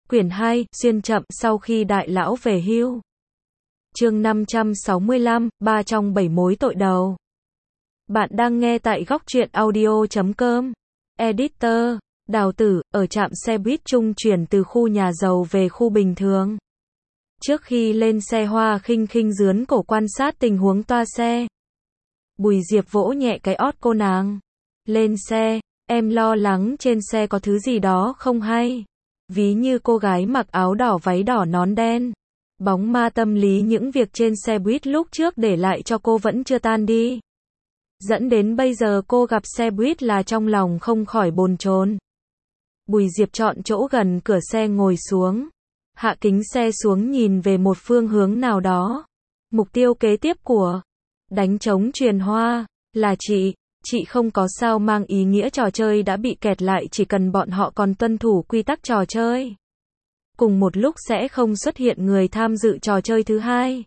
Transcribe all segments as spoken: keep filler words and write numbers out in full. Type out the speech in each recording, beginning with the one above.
Quyển hai, xuyên chậm sau khi đại lão về hưu. Chương năm trăm sáu mươi lăm, ba trong bảy mối tội đầu. Bạn đang nghe tại góc truyện audio chấm com. Editor, Đào Tử, ở trạm xe buýt trung chuyển từ khu nhà giàu về khu bình thường. Trước khi lên xe Hoa khinh khinh dướn cổ quan sát tình huống toa xe. Bùi Diệp vỗ nhẹ cái ót cô nàng. Lên xe, em lo lắng trên xe có thứ gì đó không hay. Ví như cô gái mặc áo đỏ váy đỏ nón đen. Bóng ma tâm lý những việc trên xe buýt lúc trước để lại cho cô vẫn chưa tan đi. Dẫn đến bây giờ cô gặp xe buýt là trong lòng không khỏi bồn chồn. Bùi Diệp chọn chỗ gần cửa xe ngồi xuống. Hạ kính xe xuống nhìn về một phương hướng nào đó. Mục tiêu kế tiếp của đánh trống truyền hoa là chị. Chị không có sao mang ý nghĩa trò chơi đã bị kẹt lại, chỉ cần bọn họ còn tuân thủ quy tắc trò chơi. Cùng một lúc sẽ không xuất hiện người tham dự trò chơi thứ hai.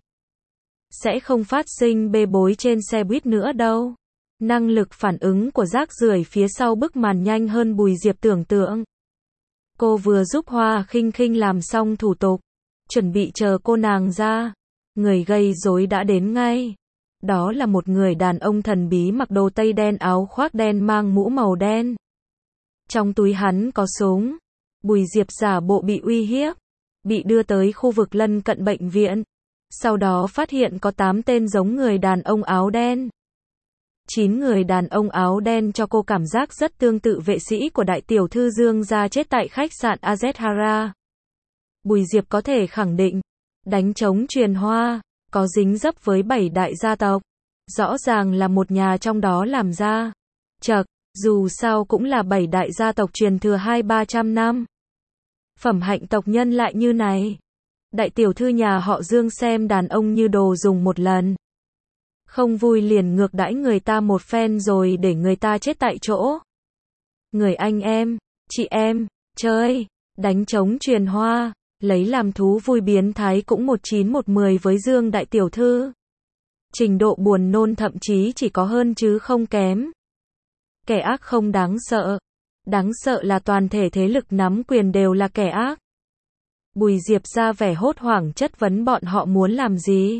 Sẽ không phát sinh bê bối trên xe buýt nữa đâu. Năng lực phản ứng của rác rưởi phía sau bức màn nhanh hơn Bùi Diệp tưởng tượng. Cô vừa giúp Hoa khinh khinh làm xong thủ tục, chuẩn bị chờ cô nàng ra. Người gây rối đã đến ngay. Đó là một người đàn ông thần bí mặc đồ tây đen, áo khoác đen, mang mũ màu đen. Trong túi hắn có súng. Bùi Diệp giả bộ bị uy hiếp, bị đưa tới khu vực lân cận bệnh viện. Sau đó phát hiện có tám tên giống người đàn ông áo đen. chín người đàn ông áo đen cho cô cảm giác rất tương tự vệ sĩ của đại tiểu thư Dương gia chết tại khách sạn Azethara. Bùi Diệp có thể khẳng định, đánh trống truyền hoa có dính dấp với bảy đại gia tộc. Rõ ràng là một nhà trong đó làm ra. Chậc, dù sao cũng là bảy đại gia tộc truyền thừa hai ba trăm năm. Phẩm hạnh tộc nhân lại như này. Đại tiểu thư nhà họ Dương xem đàn ông như đồ dùng một lần. Không vui liền ngược đãi người ta một phen rồi để người ta chết tại chỗ. Người anh em, chị em, chơi, đánh trống truyền hoa, lấy làm thú vui biến thái cũng một chín một mười với Dương đại tiểu thư. Trình độ buồn nôn thậm chí chỉ có hơn chứ không kém. Kẻ ác không đáng sợ. Đáng sợ là toàn thể thế lực nắm quyền đều là kẻ ác. Bùi Diệp ra vẻ hốt hoảng chất vấn bọn họ muốn làm gì.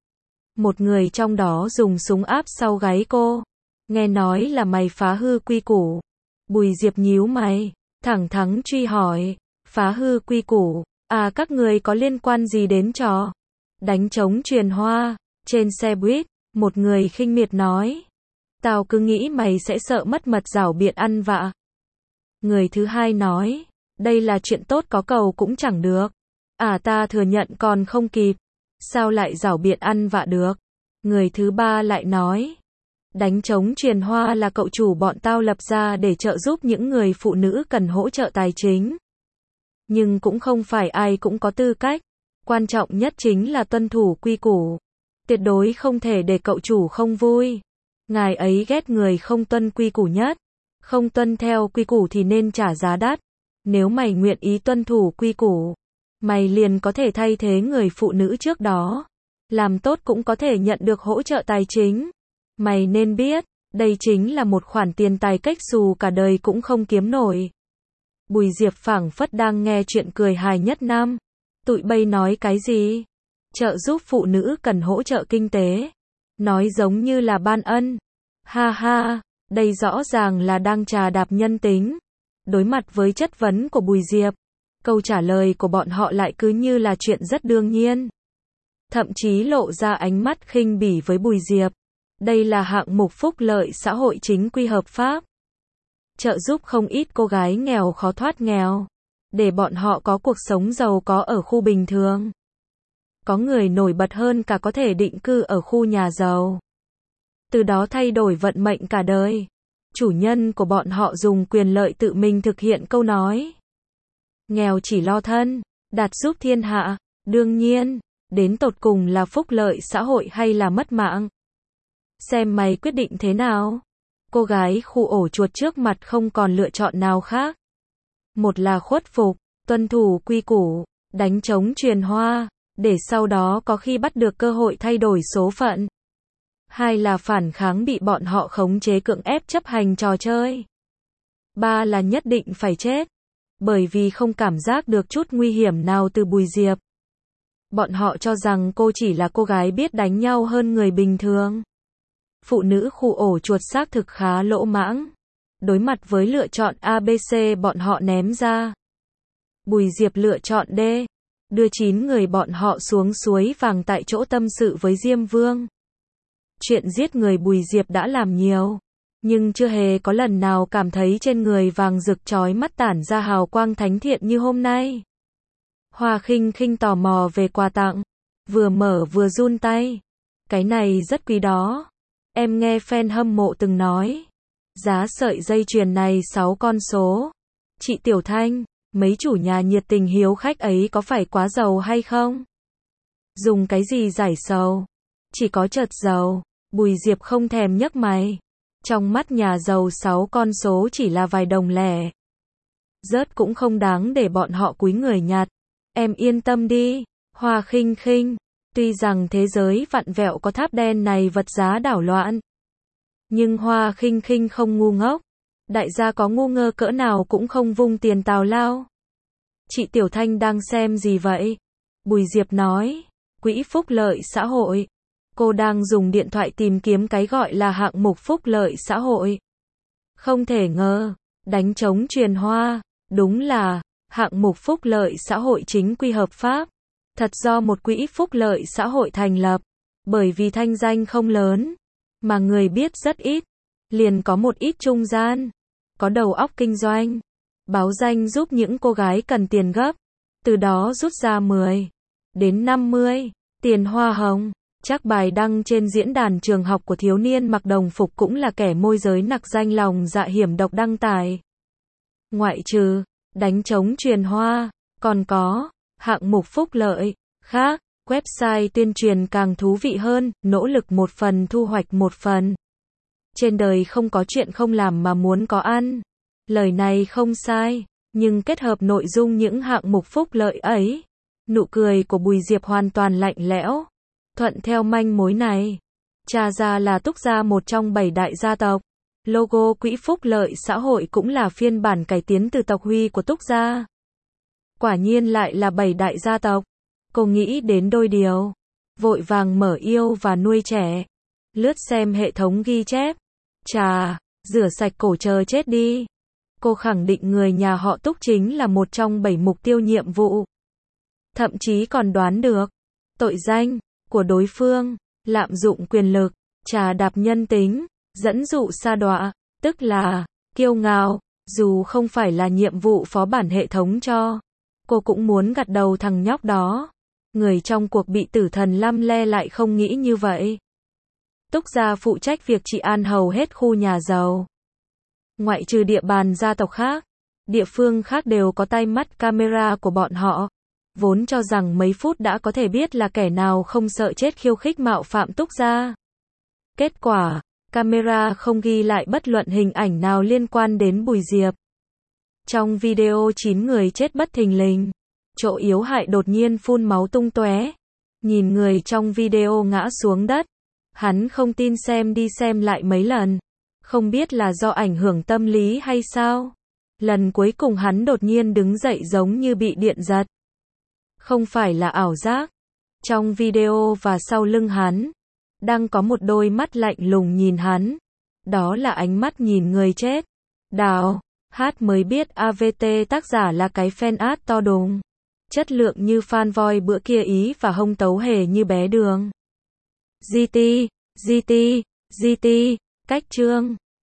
Một người trong đó dùng súng áp sau gáy cô. Nghe nói là mày phá hư quy củ. Bùi Diệp nhíu mày, thẳng thắn truy hỏi. Phá hư quy củ, à các người có liên quan gì đến trò đánh trống truyền hoa trên xe buýt? Một người khinh miệt nói. Tao cứ nghĩ mày sẽ sợ mất mật giảo biện ăn vạ. Người thứ hai nói. Đây là chuyện tốt có cầu cũng chẳng được. À ta thừa nhận còn không kịp. Sao lại giảo biện ăn vạ được? Người thứ ba lại nói. Đánh trống truyền hoa là cậu chủ bọn tao lập ra để trợ giúp những người phụ nữ cần hỗ trợ tài chính. Nhưng cũng không phải ai cũng có tư cách. Quan trọng nhất chính là tuân thủ quy củ. Tuyệt đối không thể để cậu chủ không vui. Ngài ấy ghét người không tuân quy củ nhất. Không tuân theo quy củ thì nên trả giá đắt. Nếu mày nguyện ý tuân thủ quy củ, mày liền có thể thay thế người phụ nữ trước đó. Làm tốt cũng có thể nhận được hỗ trợ tài chính. Mày nên biết, đây chính là một khoản tiền tài cách xù cả đời cũng không kiếm nổi. Bùi Diệp phảng phất đang nghe chuyện cười hài nhất năm. Tụi bay nói cái gì? Trợ giúp phụ nữ cần hỗ trợ kinh tế. Nói giống như là ban ân. Ha ha, đây rõ ràng là đang trà đạp nhân tính. Đối mặt với chất vấn của Bùi Diệp, câu trả lời của bọn họ lại cứ như là chuyện rất đương nhiên. Thậm chí lộ ra ánh mắt khinh bỉ với Bùi Diệp. Đây là hạng mục phúc lợi xã hội chính quy hợp pháp. Trợ giúp không ít cô gái nghèo khó thoát nghèo. Để bọn họ có cuộc sống giàu có ở khu bình thường. Có người nổi bật hơn cả có thể định cư ở khu nhà giàu. Từ đó thay đổi vận mệnh cả đời. Chủ nhân của bọn họ dùng quyền lợi tự mình thực hiện câu nói. Nghèo chỉ lo thân, đạt giúp thiên hạ. Đương nhiên, đến tột cùng là phúc lợi xã hội hay là mất mạng. Xem mày quyết định thế nào. Cô gái khu ổ chuột trước mặt không còn lựa chọn nào khác. Một là khuất phục, tuân thủ quy củ, đánh trống truyền hoa, để sau đó có khi bắt được cơ hội thay đổi số phận. Hai là phản kháng bị bọn họ khống chế cưỡng ép chấp hành trò chơi. Ba là nhất định phải chết. bởi vì không cảm giác được chút nguy hiểm nào từ Bùi Diệp. Bọn họ cho rằng cô chỉ là cô gái biết đánh nhau hơn người bình thường. Phụ nữ khu ổ chuột xác thực khá lỗ mãng. Đối mặt với lựa chọn A B C bọn họ ném ra. Bùi Diệp lựa chọn D. Đưa chín người bọn họ xuống suối vàng tại chỗ tâm sự với Diêm Vương. Chuyện giết người Bùi Diệp đã làm nhiều. Nhưng chưa hề có lần nào cảm thấy trên người vàng rực chói mắt tản ra hào quang thánh thiện như hôm nay. Hoa Khinh Khinh tò mò về quà tặng. Vừa mở vừa run tay. Cái này rất quý đó. Em nghe fan hâm mộ từng nói. Giá sợi dây chuyền này sáu con số. Chị Tiểu Thanh, mấy chủ nhà nhiệt tình hiếu khách ấy có phải quá giàu hay không? Dùng cái gì giải sầu? Chỉ có chợt giàu. Bùi Diệp không thèm nhấc mày. Trong mắt nhà giàu sáu con số chỉ là vài đồng lẻ. Rớt cũng không đáng để bọn họ cúi người nhặt. Em yên tâm đi, Hoa Khinh Khinh. Tuy rằng thế giới vặn vẹo có tháp đen này vật giá đảo loạn. Nhưng Hoa Khinh Khinh không ngu ngốc. Đại gia có ngu ngơ cỡ nào cũng không vung tiền tào lao. Chị Tiểu Thanh đang xem gì vậy? Bùi Diệp nói. Quỹ phúc lợi xã hội. Cô đang dùng điện thoại tìm kiếm cái gọi là hạng mục phúc lợi xã hội. Không thể ngờ, đánh trống truyền hoa, đúng là hạng mục phúc lợi xã hội chính quy hợp pháp, thật do một quỹ phúc lợi xã hội thành lập, bởi vì thanh danh không lớn, mà người biết rất ít, liền có một ít trung gian, có đầu óc kinh doanh, báo danh giúp những cô gái cần tiền gấp, từ đó rút ra mười đến năm mươi tiền hoa hồng. Chắc bài đăng trên diễn đàn trường học của thiếu niên mặc đồng phục cũng là kẻ môi giới nặc danh lòng dạ hiểm độc đăng tải. Ngoại trừ đánh trống truyền hoa, còn có hạng mục phúc lợi khác, website tuyên truyền càng thú vị hơn, nỗ lực một phần thu hoạch một phần. Trên đời không có chuyện không làm mà muốn có ăn. Lời này không sai, nhưng kết hợp nội dung những hạng mục phúc lợi ấy, nụ cười của Bùi Diệp hoàn toàn lạnh lẽo. Thuận theo manh mối này, tra ra là Túc Gia một trong bảy đại gia tộc. Logo quỹ phúc lợi xã hội cũng là phiên bản cải tiến từ tộc Huy của Túc Gia. Quả nhiên lại là bảy đại gia tộc. Cô nghĩ đến đôi điều. Vội vàng mở yêu và nuôi trẻ. Lướt xem hệ thống ghi chép. Chà, rửa sạch cổ chờ chết đi. Cô khẳng định người nhà họ Túc chính là một trong bảy mục tiêu nhiệm vụ. Thậm chí còn đoán được tội danh của đối phương, lạm dụng quyền lực, trà đạp nhân tính, dẫn dụ sa đọa, tức là kiêu ngạo, dù không phải là nhiệm vụ phó bản hệ thống cho. Cô cũng muốn gặt đầu thằng nhóc đó. Người trong cuộc bị tử thần lăm le lại không nghĩ như vậy. Túc Gia phụ trách việc trị an hầu hết khu nhà giàu. Ngoại trừ địa bàn gia tộc khác, địa phương khác đều có tay mắt camera của bọn họ. Vốn cho rằng mấy phút đã có thể biết là kẻ nào không sợ chết khiêu khích mạo phạm Túc Gia. Kết quả, camera không ghi lại bất luận hình ảnh nào liên quan đến Bùi Diệp. Trong video chín người chết bất thình lình, chỗ yếu hại đột nhiên phun máu tung tóe. Nhìn người trong video ngã xuống đất, hắn không tin xem đi xem lại mấy lần, không biết là do ảnh hưởng tâm lý hay sao. Lần cuối cùng hắn đột nhiên đứng dậy giống như bị điện giật. Không phải là ảo giác. Trong video và sau lưng hắn, đang có một đôi mắt lạnh lùng nhìn hắn. Đó là ánh mắt nhìn người chết. Đào, hát mới biết a vê tê tác giả là cái fan art to đùng. Chất lượng như fan voi bữa kia ý và hông tấu hề như bé đường. giê tê, giê tê, giê tê, cách chương.